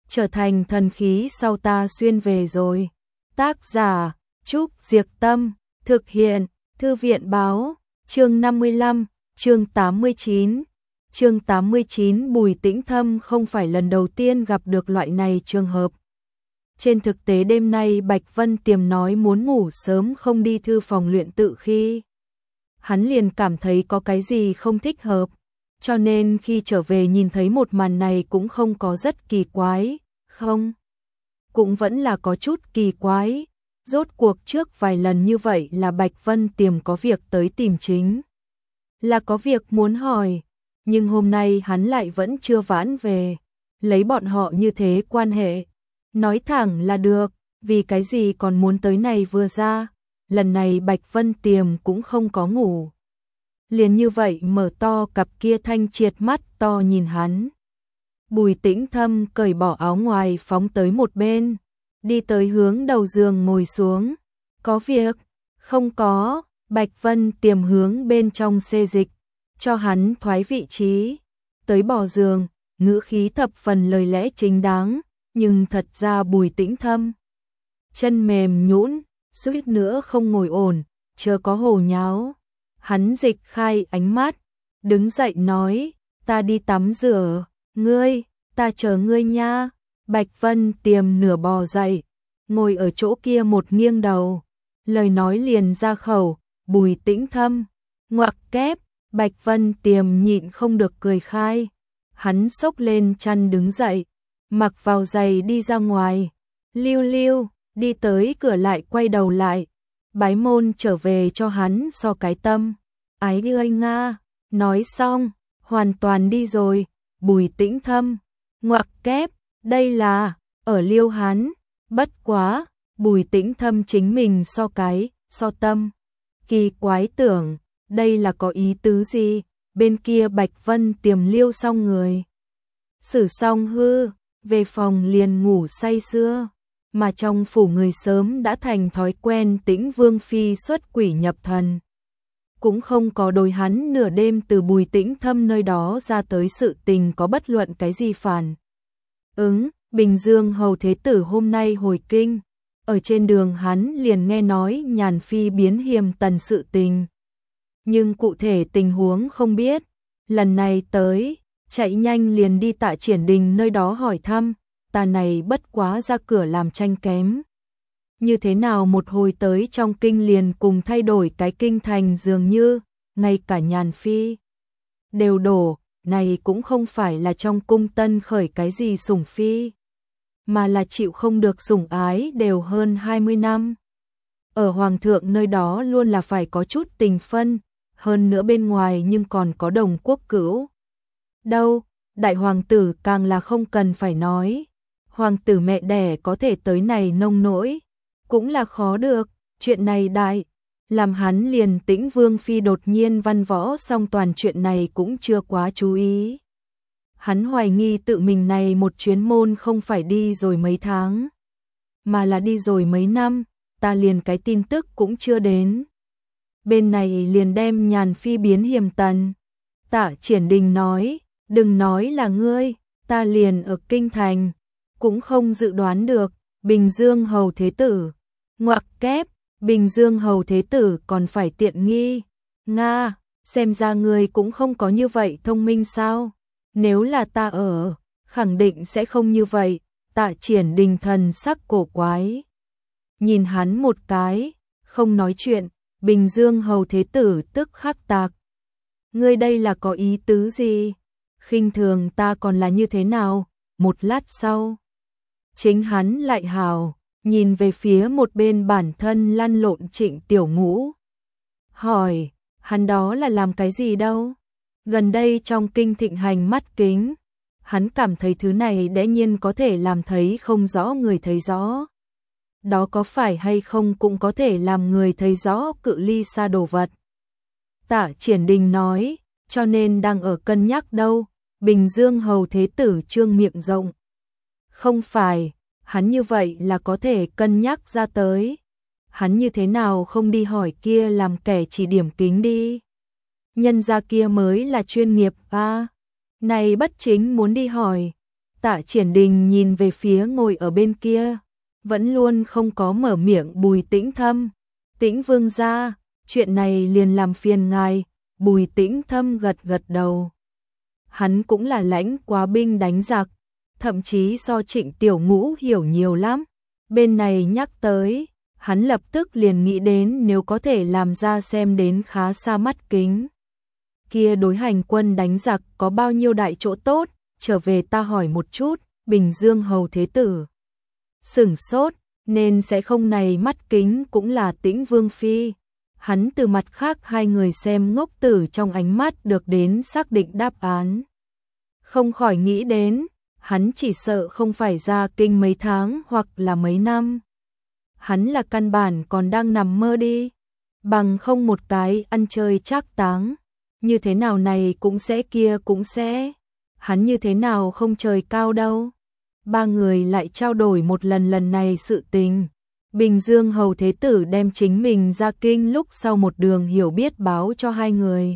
trở thành thần khí sau ta xuyên về rồi. Tác giả Trúc Diệc Tâm, thực hiện Thư viện Báo, chương 55, chương 89. Chương 89 Bùi Tĩnh Thâm không phải lần đầu tiên gặp được loại này trường hợp. Trên thực tế đêm nay Bạch Vân Tiềm nói muốn ngủ sớm không đi thư phòng luyện tự khi. Hắn liền cảm thấy có cái gì không thích hợp, cho nên khi trở về nhìn thấy một màn này cũng không có rất kỳ quái, không. Cũng vẫn là có chút kỳ quái, rốt cuộc trước vài lần như vậy là Bạch Vân Tiềm có việc tới tìm chính. Là có việc muốn hỏi, nhưng hôm nay hắn lại vẫn chưa vãn về, lấy bọn họ như thế quan hệ. Nói thẳng là được, vì cái gì còn muốn tới này vừa ra, lần này Bạch Vân Tiềm cũng không có ngủ. Liền như vậy mở to cặp kia thanh triệt mắt to nhìn hắn. Bùi Tĩnh Thâm cởi bỏ áo ngoài phóng tới một bên, đi tới hướng đầu giường ngồi xuống. Có việc? Không có, Bạch Vân Tiềm hướng bên trong xê dịch, cho hắn thoái vị trí. Tới bỏ giường, ngữ khí thập phần lời lẽ chính đáng, nhưng thật ra Bùi Tĩnh Thâm chân mềm nhũn, suýt nữa không ngồi ổn, chớ có hồ nháo. Hắn dịch khai ánh mắt, đứng dậy nói, ta đi tắm rửa, ngươi, ta chờ ngươi nha. Bạch Vân Tiềm nửa bò dậy, ngồi ở chỗ kia một nghiêng đầu, lời nói liền ra khẩu, Bùi Tĩnh Thâm, ngoặc kép. Bạch Vân Tiềm nhịn không được cười khai, hắn xốc lên chăn đứng dậy, mặc vào giày đi ra ngoài, liêu liêu, đi tới cửa lại quay đầu lại, bái môn trở về cho hắn so cái tâm, ái ơi nga, nói xong, hoàn toàn đi rồi. Bùi Tĩnh Thâm, ngoặc kép, đây là, ở liêu hắn, bất quá, Bùi Tĩnh Thâm chính mình so cái, so tâm, kỳ quái tưởng, đây là có ý tứ gì, bên kia Bạch Vân Tiềm liêu xong người. Xử xong hư, về phòng liền ngủ say sưa, mà trong phủ người sớm đã thành thói quen Tĩnh Vương Phi xuất quỷ nhập thần. Cũng không có đối hắn nửa đêm từ Bùi Tĩnh Thâm nơi đó ra tới sự tình có bất luận cái gì phản ứng. Bình Dương Hầu Thế Tử hôm nay hồi kinh, ở trên đường hắn liền nghe nói Nhàn Phi biến Hiềm Tần sự tình. Nhưng cụ thể tình huống không biết, lần này tới, chạy nhanh liền đi Tạ Triển Đình nơi đó hỏi thăm, ta này bất quá ra cửa làm tranh kém. Như thế nào một hồi tới trong kinh liền cùng thay đổi cái kinh thành dường như, ngay cả Nhàn Phi đều đổ, này cũng không phải là trong cung tân khởi cái gì sủng phi, mà là chịu không được sủng ái đều hơn 20 năm. Ở Hoàng thượng nơi đó luôn là phải có chút tình phân, hơn nữa bên ngoài nhưng còn có đồng quốc cữu. Đâu, đại hoàng tử càng là không cần phải nói. Hoàng tử mẹ đẻ có thể tới này nông nỗi, cũng là khó được, chuyện này đại, làm hắn liền Tĩnh Vương Phi đột nhiên văn võ xong toàn chuyện này cũng chưa quá chú ý. Hắn hoài nghi tự mình này một chuyến môn không phải đi rồi mấy tháng, mà là đi rồi mấy năm, ta liền cái tin tức cũng chưa đến. Bên này liền đem Nhàn Phi biến Hiềm Tần. Tạ Triển Đình nói, đừng nói là ngươi, ta liền ở kinh thành, cũng không dự đoán được, Bình Dương Hầu Thế Tử, ngoặc kép, Bình Dương Hầu Thế Tử còn phải tiện nghi, nga, xem ra ngươi cũng không có như vậy thông minh sao, nếu là ta ở, khẳng định sẽ không như vậy. Tạ Triển Đình thần sắc cổ quái, nhìn hắn một cái, không nói chuyện. Bình Dương Hầu Thế Tử tức khắc tạc, ngươi đây là có ý tứ gì, khinh thường ta còn là như thế nào? Một lát sau, chính hắn lại hào, nhìn về phía một bên bản thân lăn lộn Trịnh Tiểu Ngũ, hỏi, hắn đó là làm cái gì đâu? Gần đây trong kinh thịnh hành mắt kính, hắn cảm thấy thứ này đẽ nhiên có thể làm thấy không rõ người thấy rõ. Đó có phải hay không cũng có thể làm người thấy rõ cự ly xa đồ vật. Tạ Triển Đình nói, cho nên đang ở cân nhắc đâu. Bình Dương Hầu Thế Tử trương miệng rộng. Không phải, hắn như vậy là có thể cân nhắc ra tới. Hắn như thế nào không đi hỏi kia làm kẻ chỉ điểm kính đi. Nhân gia kia mới là chuyên nghiệp à. Này bất chính muốn đi hỏi. Tạ Triển Đình nhìn về phía ngồi ở bên kia, vẫn luôn không có mở miệng Bùi Tĩnh Thâm. Tĩnh vương gia, chuyện này liền làm phiền ngài. Bùi Tĩnh Thâm gật gật đầu. Hắn cũng là lãnh quá binh đánh giặc, thậm chí so Trịnh Tiểu Ngũ hiểu nhiều lắm. Bên này nhắc tới, hắn lập tức liền nghĩ đến nếu có thể làm ra xem đến khá xa mắt kính. Kia đối hành quân đánh giặc có bao nhiêu đại chỗ tốt, trở về ta hỏi một chút. Bình Dương hầu thế tử sửng sốt, nên sẽ không này mắt kính cũng là Tĩnh vương phi. Hắn từ mặt khác hai người xem ngốc tử trong ánh mắt được đến xác định đáp án. Không khỏi nghĩ đến, hắn chỉ sợ không phải ra kinh mấy tháng hoặc là mấy năm. Hắn là căn bản còn đang nằm mơ đi, bằng không một cái ăn chơi trác táng, như thế nào này cũng sẽ kia cũng sẽ, hắn như thế nào không trời cao đâu. Ba người lại trao đổi một lần này sự tình. Bình Dương hầu thế tử đem chính mình ra kinh lúc sau một đường hiểu biết báo cho hai người.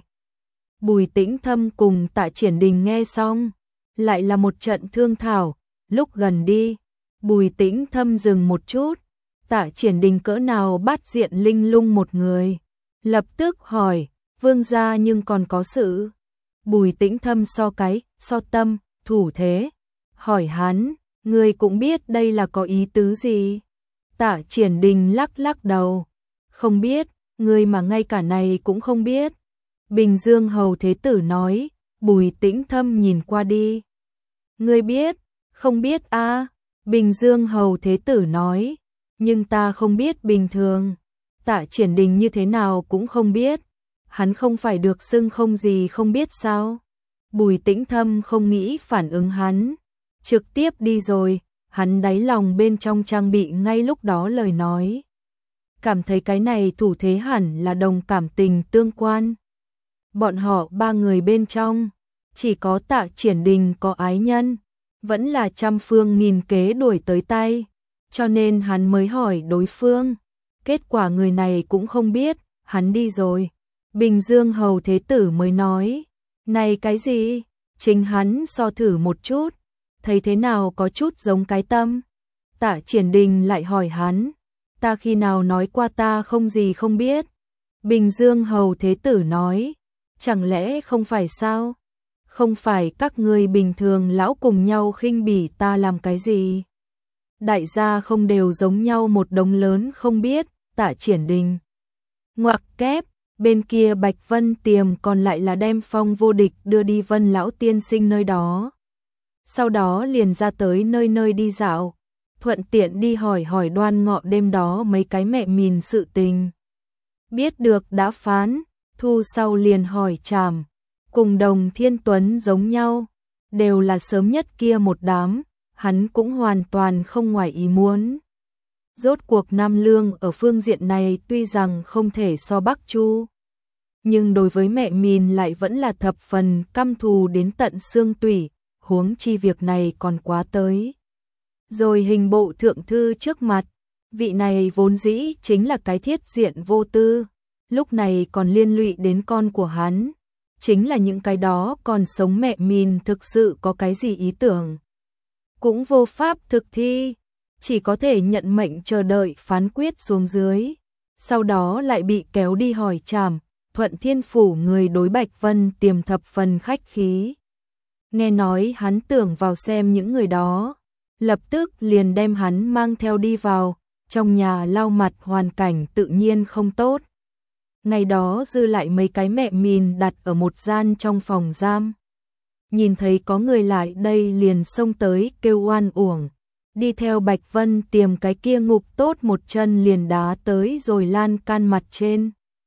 Bùi Tĩnh Thâm cùng Tạ Triển Đình nghe xong, lại là một trận thương thảo. Lúc gần đi, Bùi Tĩnh Thâm dừng một chút. Tạ Triển Đình cỡ nào bắt diện linh lung một người, lập tức hỏi, vương gia nhưng còn có sự. Bùi Tĩnh Thâm so tâm, thủ thế, hỏi hắn, ngươi cũng biết đây là có ý tứ gì? Tạ Triển Đình lắc lắc đầu, không biết, ngươi mà ngay cả này cũng không biết. Bình Dương hầu thế tử nói. Bùi Tĩnh Thâm nhìn qua đi. Ngươi biết? Không biết a? Bình Dương hầu thế tử nói, nhưng ta không biết bình thường. Tạ Triển Đình như thế nào cũng không biết. Hắn không phải được xưng không gì không biết sao? Bùi Tĩnh Thâm không nghĩ phản ứng hắn, trực tiếp đi rồi. Hắn đáy lòng bên trong trang bị ngay lúc đó lời nói. Cảm thấy cái này thủ thế hẳn là đồng cảm tình tương quan. Bọn họ ba người bên trong, chỉ có Tạ Triển Đình có ái nhân, vẫn là trăm phương nghìn kế đuổi tới tay, cho nên hắn mới hỏi đối phương. Kết quả người này cũng không biết, hắn đi rồi. Bình Dương hầu thế tử mới nói, này cái gì? Chính hắn so thử một chút, thấy thế nào có chút giống cái tâm. Tạ Triển Đình lại hỏi hắn, ta khi nào nói qua ta không gì không biết? Bình Dương hầu thế tử nói, chẳng lẽ không phải sao? Không phải các ngươi bình thường lão cùng nhau khinh bỉ ta làm cái gì? Đại gia không đều giống nhau một đống lớn không biết. Tạ Triển Đình ngoặc kép, bên kia Bạch Vân Tiềm còn lại là đem Phong Vô Địch đưa đi Vân lão tiên sinh nơi đó. Sau đó liền ra tới nơi đi dạo, thuận tiện đi hỏi Đoan Ngọ đêm đó mấy cái mẹ mìn sự tình. Biết được đã phán, thu sau liền hỏi Trảm, cùng Đồng Thiên Tuấn giống nhau, đều là sớm nhất kia một đám, hắn cũng hoàn toàn không ngoài ý muốn. Rốt cuộc Nam Lương ở phương diện này tuy rằng không thể so Bắc Chu, nhưng đối với mẹ mìn lại vẫn là thập phần căm thù đến tận xương tủy, huống chi việc này còn quá tới. Rồi hình bộ thượng thư trước mặt, vị này vốn dĩ chính là cái thiết diện vô tư, lúc này còn liên lụy đến con của hắn, chính là những cái đó còn sống mẹ mìn thực sự có cái gì ý tưởng. Cũng vô pháp thực thi, chỉ có thể nhận mệnh chờ đợi phán quyết xuống dưới, sau đó lại bị kéo đi hỏi Trảm. Thuận Thiên Phủ người đối Bạch Vân Tiềm thập phần khách khí. Nghe nói hắn tưởng vào xem những người đó, lập tức liền đem hắn mang theo đi vào, trong nhà lau mặt hoàn cảnh tự nhiên không tốt. Ngày đó dư lại mấy cái mẹ mìn đặt ở một gian trong phòng giam. Nhìn thấy có người lại đây liền xông tới kêu oan uổng, đi theo Bạch Vân Tiềm cái kia ngục tốt một chân liền đá tới rồi lan can mặt trên.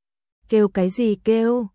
Kêu cái gì kêu,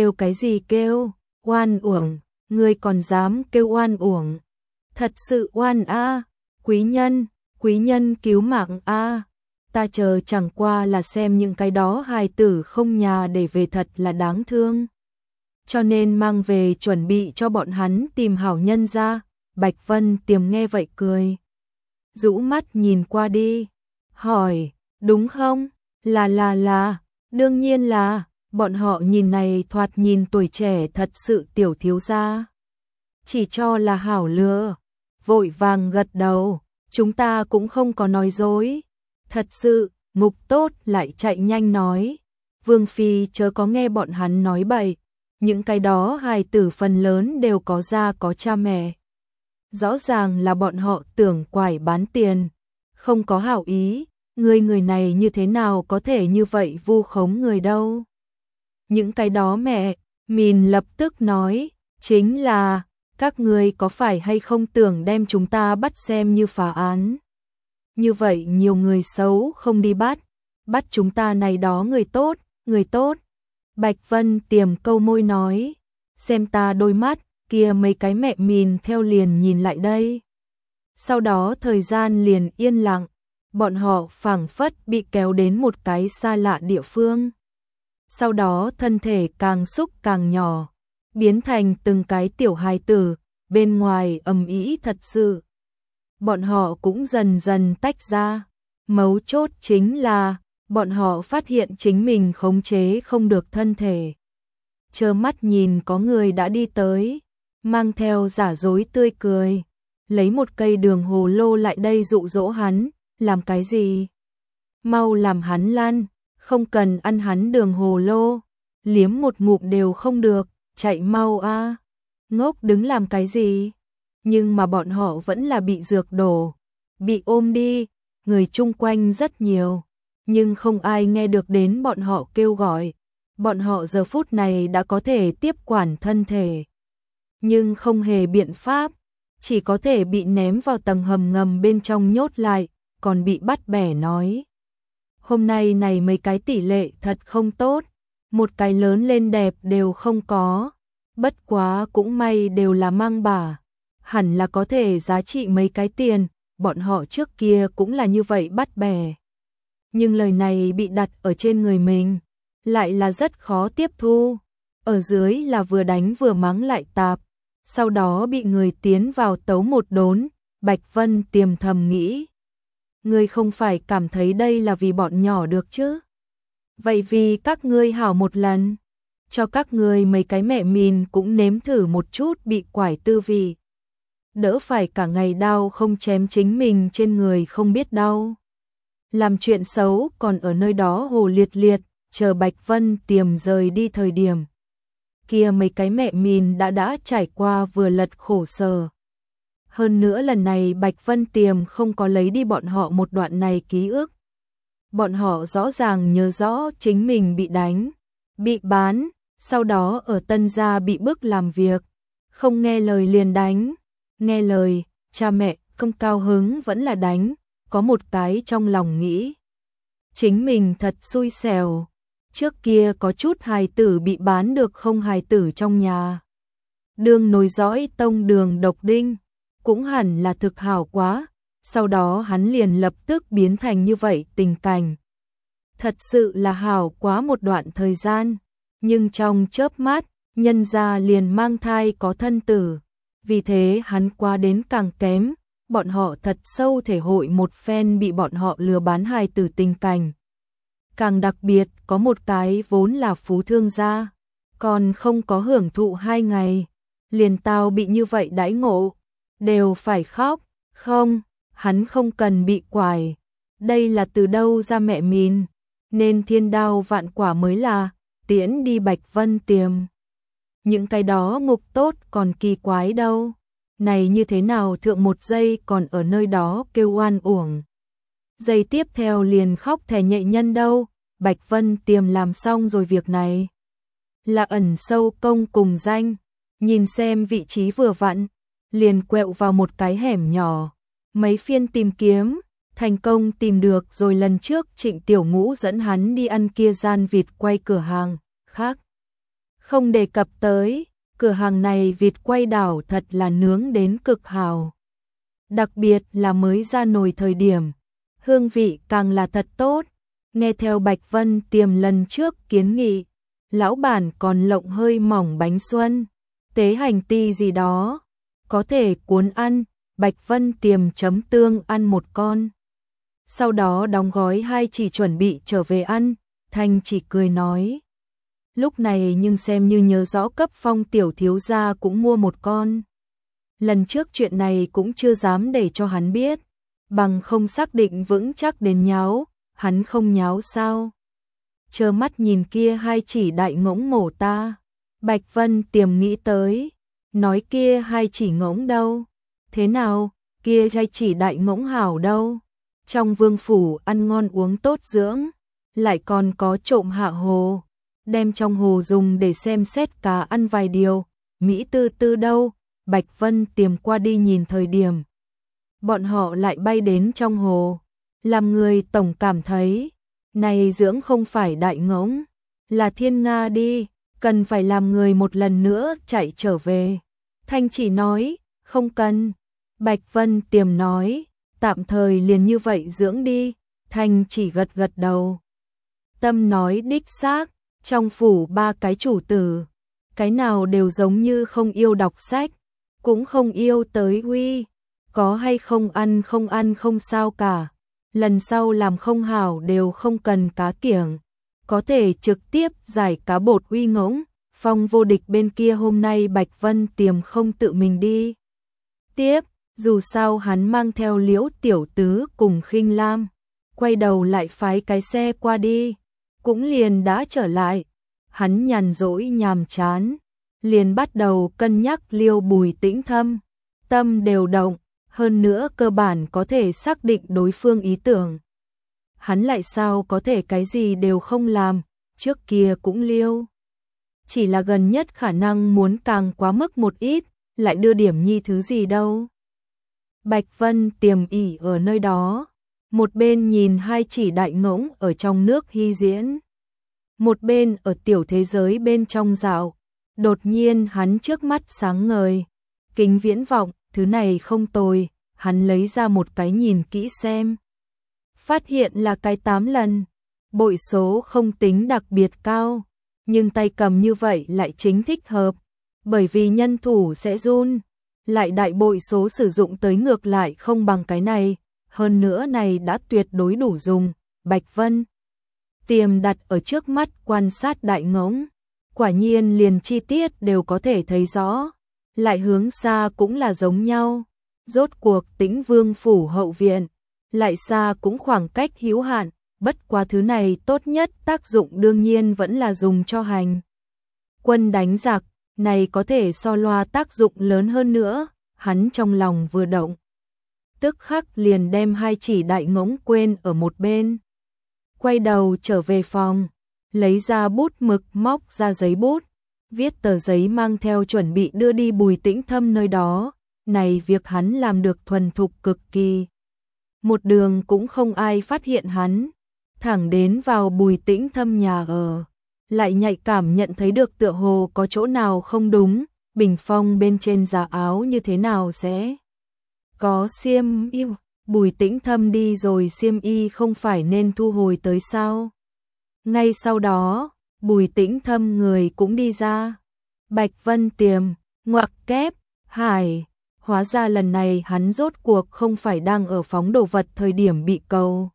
oan uổng, ngươi còn dám kêu oan uổng. Thật sự oan a, quý nhân cứu mạng a. Ta chờ chẳng qua là xem những cái đó hài tử không nhà để về thật là đáng thương. Cho nên mang về chuẩn bị cho bọn hắn tìm hảo nhân ra. Bạch Vân Tiềm nghe vậy cười, rũ mắt nhìn qua đi, hỏi, đúng không? Là, đương nhiên là, bọn họ nhìn này thoạt nhìn tuổi trẻ thật sự tiểu thiếu gia. Chỉ cho là hảo lừa, vội vàng gật đầu, chúng ta cũng không có nói dối. Thật sự, Ngục Tốt lại chạy nhanh nói, Vương Phi chớ có nghe bọn hắn nói bậy, những cái đó hài tử phần lớn đều có gia có cha mẹ. Rõ ràng là bọn họ tưởng quải bán tiền, không có hảo ý, người này như thế nào có thể như vậy vu khống người đâu. Những cái đó mẹ, Mìn lập tức nói, chính là, các ngươi có phải hay không tưởng đem chúng ta bắt xem như phá án. Như vậy nhiều người xấu không đi bắt chúng ta này đó người tốt. Bạch Vân Tiềm câu môi nói, xem ta đôi mắt, kia mấy cái mẹ Mìn theo liền nhìn lại đây. Sau đó thời gian liền yên lặng, bọn họ phảng phất bị kéo đến một cái xa lạ địa phương. Sau đó thân thể càng xúc càng nhỏ, biến thành từng cái tiểu hài tử, bên ngoài ầm ĩ thật sự. Bọn họ cũng dần dần tách ra, mấu chốt chính là bọn họ phát hiện chính mình khống chế không được thân thể. Trơ mắt nhìn có người đã đi tới, mang theo giả dối tươi cười, lấy một cây đường hồ lô lại đây dụ dỗ hắn, làm cái gì? Mau làm hắn lăn, không cần ăn hắn đường hồ lô, liếm một ngụm đều không được, chạy mau a. Ngốc đứng làm cái gì? Nhưng mà bọn họ vẫn là bị dược đổ, bị ôm đi, người chung quanh rất nhiều, nhưng không ai nghe được đến bọn họ kêu gọi. Bọn họ giờ phút này đã có thể tiếp quản thân thể, nhưng không hề biện pháp, chỉ có thể bị ném vào tầng hầm ngầm bên trong nhốt lại, còn bị bắt bẻ nói. Hôm nay này mấy cái tỷ lệ thật không tốt, một cái lớn lên đẹp đều không có, bất quá cũng may đều là mang bả, hẳn là có thể giá trị mấy cái tiền, bọn họ trước kia cũng là như vậy bắt bẻ. Nhưng lời này bị đặt ở trên người mình, lại là rất khó tiếp thu, ở dưới là vừa đánh vừa mắng lại tạp, sau đó bị người tiến vào tấu một đốn, Bạch Vân Tiềm thầm nghĩ. Ngươi không phải cảm thấy đây là vì bọn nhỏ được chứ? Vậy vì các ngươi hảo một lần, cho các ngươi mấy cái mẹ Mìn cũng nếm thử một chút bị quải tư vị. Đỡ phải cả ngày đau không chém chính mình trên người không biết đau. Làm chuyện xấu còn ở nơi đó hồ liệt liệt, chờ Bạch Vân Tiềm rời đi thời điểm. Kia mấy cái mẹ Mìn đã trải qua vừa lật khổ sở. Hơn nữa lần này Bạch Vân Tiềm không có lấy đi bọn họ một đoạn này ký ức. Bọn họ rõ ràng nhớ rõ chính mình bị đánh, bị bán, sau đó ở Tân Gia bị bức làm việc, không nghe lời liền đánh, nghe lời, cha mẹ không cao hứng vẫn là đánh, có một cái trong lòng nghĩ. Chính mình thật xui xẻo, trước kia có chút hài tử bị bán được không hài tử trong nhà. Đường nối dõi tông Đường Độc Đinh, cũng hẳn là thực hảo quá, sau đó hắn liền lập tức biến thành như vậy tình cảnh. Thật sự là hảo quá một đoạn thời gian, nhưng trong chớp mắt, nhân gia liền mang thai có thân tử, vì thế hắn qua đến càng kém, bọn họ thật sâu thể hội một phen bị bọn họ lừa bán hài tử tình cảnh. Càng đặc biệt có một cái vốn là phú thương gia, còn không có hưởng thụ 2 ngày, liền tao bị như vậy đãi ngộ, đều phải khóc, không, hắn không cần bị quải, đây là từ đâu ra mẹ Mìn, nên thiên đao vạn quả mới là, tiễn đi Bạch Vân Tiềm. Những cái đó Ngục Tốt còn kỳ quái đâu, này như thế nào thượng một giây còn ở nơi đó kêu oan uổng. Giây tiếp theo liền khóc thẻ nhạy nhân đâu, Bạch Vân Tiềm làm xong rồi việc này. Là ẩn sâu công cùng danh, nhìn xem vị trí vừa vặn, liền quẹo vào một cái hẻm nhỏ, mấy phiên tìm kiếm, thành công tìm được rồi lần trước Trịnh Tiểu Ngũ dẫn hắn đi ăn kia gian vịt quay cửa hàng, khác. Không đề cập tới, cửa hàng này vịt quay đảo thật là nướng đến cực hào. Đặc biệt là mới ra nồi thời điểm, hương vị càng là thật tốt, nghe theo Bạch Vân Tiềm lần trước kiến nghị, lão bản còn lộng hơi mỏng bánh xuân, tế hành ti gì đó, có thể cuốn ăn, Bạch Vân Tiềm chấm tương ăn một con. Sau đó đóng gói 2 chỉ chuẩn bị trở về ăn, Thanh chỉ cười nói. Lúc này nhưng xem như nhớ rõ cấp Phong tiểu thiếu gia cũng mua một con. lần trước chuyện này cũng chưa dám để cho hắn biết, bằng không xác định vững chắc đến nháo, hắn không nháo sao? Trơ mắt nhìn kia hai chỉ đại ngỗng mổ ta. Bạch Vân Tiềm nghĩ tới, nói kia hai chỉ ngỗng đâu? Thế nào, kia hai chỉ đại ngỗng hảo đâu? Trong vương phủ ăn ngon uống tốt dưỡng, lại còn có trộm hạ hồ, đem trong hồ dùng để xem xét cá ăn vài điều, Mỹ tư tư đâu? Bạch Vân Tiềm qua đi nhìn thời điểm. Bọn họ lại bay đến trong hồ, làm người tổng cảm thấy, này dưỡng không phải đại ngỗng, là thiên nga đi, cần phải làm người một lần nữa chạy trở về. Thanh chỉ nói, không cần. Bạch Vân Tiềm nói, tạm thời liền như vậy dưỡng đi. Thanh chỉ gật gật đầu. Tâm nói đích xác, trong phủ ba cái chủ tử, cái nào đều giống như không yêu đọc sách, cũng không yêu tới uy, có hay không ăn không sao cả. Lần sau làm không hảo đều không cần cá kiểng, có thể trực tiếp giải cá bột uy ngỗng. Phong Vô Địch bên kia hôm nay Bạch Vân Tiềm không tự mình đi tiếp, dù sao hắn mang theo Liễu tiểu tứ cùng Khinh Lam, quay đầu lại phái cái xe qua đi, cũng liền đã trở lại. Hắn nhàn rỗi nhàm chán, liền bắt đầu cân nhắc Liêu Bùi Tĩnh Thâm, tâm đều động, hơn nữa cơ bản có thể xác định đối phương ý tưởng. Hắn lại sao có thể cái gì đều không làm, trước kia cũng liêu. Chỉ là gần nhất khả năng muốn càng quá mức một ít, lại đưa điểm nhi thứ gì đâu. Bạch Vân Tiềm ỉ ở nơi đó, một bên nhìn hai chỉ đại ngỗng ở trong nước hy diễn, một bên ở tiểu thế giới bên trong dạo. Đột nhiên hắn trước mắt sáng ngời, kính viễn vọng, thứ này không tồi, hắn lấy ra một cái nhìn kỹ xem. Phát hiện là cái 8 lần, bội số không tính đặc biệt cao, nhưng tay cầm như vậy lại chính thích hợp, bởi vì nhân thủ sẽ run, lại đại bội số sử dụng tới ngược lại không bằng cái này, hơn nữa này đã tuyệt đối đủ dùng. Bạch Vân Tiềm đặt ở trước mắt quan sát đại ngỗng, quả nhiên liền chi tiết đều có thể thấy rõ, lại hướng xa cũng là giống nhau. Rốt cuộc Tĩnh Vương phủ hậu viện, lại xa cũng khoảng cách hữu hạn, bất quá thứ này tốt nhất tác dụng đương nhiên vẫn là dùng cho hành quân đánh giặc, này có thể so loa tác dụng lớn hơn nữa. Hắn trong lòng vừa động, tức khắc liền đem hai chỉ đại ngỗng quên ở một bên, quay đầu trở về phòng, lấy ra bút mực, móc ra giấy bút, viết tờ giấy mang theo chuẩn bị đưa đi Bùi Tĩnh Thâm nơi đó. Này việc hắn làm được thuần thục cực kỳ, một đường cũng không ai phát hiện hắn, thẳng đến vào Bùi Tĩnh Thâm nhà ở, lại nhạy cảm nhận thấy được tựa hồ có chỗ nào không đúng, bình phong bên trên giá áo như thế nào sẽ có xiêm y. Bùi Tĩnh Thâm đi rồi xiêm y không phải nên thu hồi tới sao? Ngay sau đó, Bùi Tĩnh Thâm người cũng đi ra. Bạch Vân Tiềm, ngoặc kép, hải, hóa ra lần này hắn rốt cuộc không phải đang ở phóng đồ vật thời điểm bị cầu,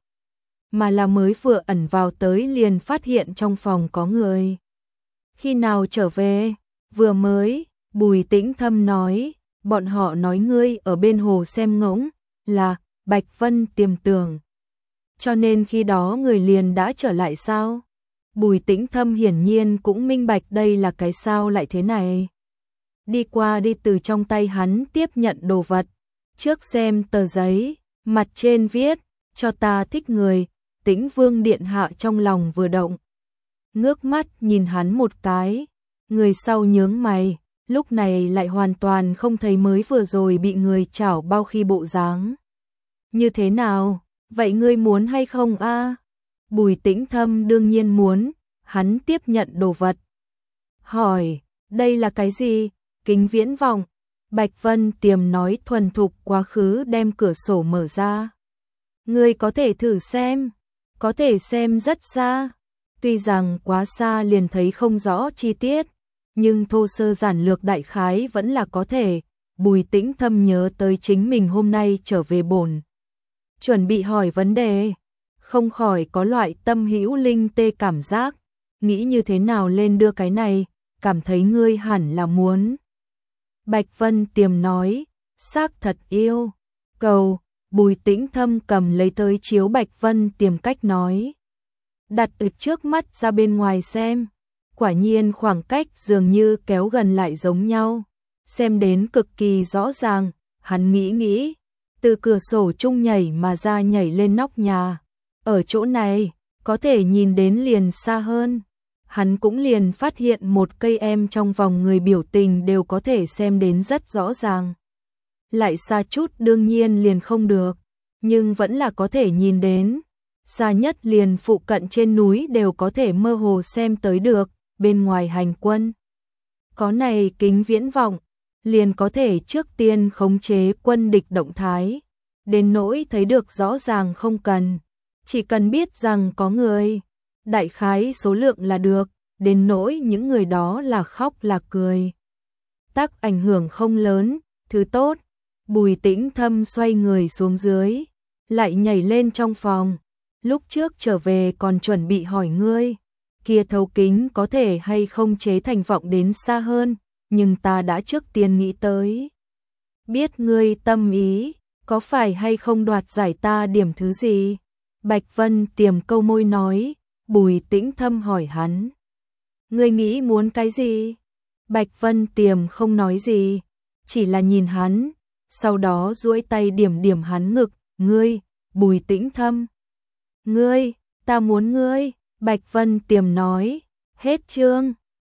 mà là mới vừa ẩn vào tới liền phát hiện trong phòng có người. Khi nào trở về? Vừa mới. Bùi Tĩnh Thâm nói, bọn họ nói ngươi ở bên hồ xem ngỗng, là Bạch Vân Tiềm tưởng. Cho nên khi đó người liền đã trở lại sao? Bùi Tĩnh Thâm hiển nhiên cũng minh bạch đây là cái sao lại thế này. Đi qua đi từ trong tay hắn tiếp nhận đồ vật, trước xem tờ giấy, mặt trên viết, cho ta thích người. Tĩnh Vương điện hạ trong lòng vừa động, ngước mắt nhìn hắn một cái, người sau nhướng mày, lúc này lại hoàn toàn không thấy mới vừa rồi bị người chảo bao khi bộ dáng. Như thế nào, vậy ngươi muốn hay không a? Bùi Tĩnh Thâm đương nhiên muốn, hắn tiếp nhận đồ vật. Hỏi, đây là cái gì? Kính viễn vọng. Bạch Vân Tiềm nói thuần thục quá khứ đem cửa sổ mở ra. Ngươi có thể thử xem, có thể xem rất xa. Tuy rằng quá xa liền thấy không rõ chi tiết, nhưng thô sơ giản lược đại khái vẫn là có thể. Bùi Tĩnh Thâm nhớ tới chính mình hôm nay trở về bổn, chuẩn bị hỏi vấn đề, không khỏi có loại tâm hữu linh tê cảm giác, nghĩ như thế nào lên đưa cái này, cảm thấy ngươi hẳn là muốn. Bạch Vân Tiềm nói, xác thật yêu. Cầu, Bùi Tĩnh Thâm cầm lấy tới chiếu Bạch Vân Tiềm cách nói. Đặt ở trước mắt ra bên ngoài xem. Quả nhiên khoảng cách dường như kéo gần lại giống nhau. Xem đến cực kỳ rõ ràng, hắn nghĩ. Từ cửa sổ chung nhảy mà ra nhảy lên nóc nhà. Ở chỗ này, có thể nhìn đến liền xa hơn. Hắn cũng liền phát hiện một cây em trong vòng người biểu tình đều có thể xem đến rất rõ ràng. Lại xa chút đương nhiên liền không được, nhưng vẫn là có thể nhìn đến. Xa nhất liền phụ cận trên núi đều có thể mơ hồ xem tới được, bên ngoài hành quân. Có này kính viễn vọng, liền có thể trước tiên khống chế quân địch động thái. Đến nỗi thấy được rõ ràng không cần, chỉ cần biết rằng có người, đại khái số lượng là được, đến nỗi những người đó là khóc là cười. Tác ảnh hưởng không lớn, thứ tốt. Bùi Tĩnh Thâm xoay người xuống dưới, lại nhảy lên trong phòng. Lúc trước trở về còn chuẩn bị hỏi ngươi, kia thấu kính có thể hay không chế thành vọng đến xa hơn, nhưng ta đã trước tiên nghĩ tới. Biết ngươi tâm ý, có phải hay không đoạt giải ta điểm thứ gì? Bạch Vân Tiềm câu môi nói. Bùi Tĩnh Thâm hỏi hắn. Ngươi nghĩ muốn cái gì? Bạch Vân Tiềm không nói gì, chỉ là nhìn hắn, sau đó duỗi tay điểm điểm hắn ngực. Ngươi, Bùi Tĩnh Thâm. Ngươi, ta muốn ngươi, Bạch Vân Tiềm nói. Hết chương.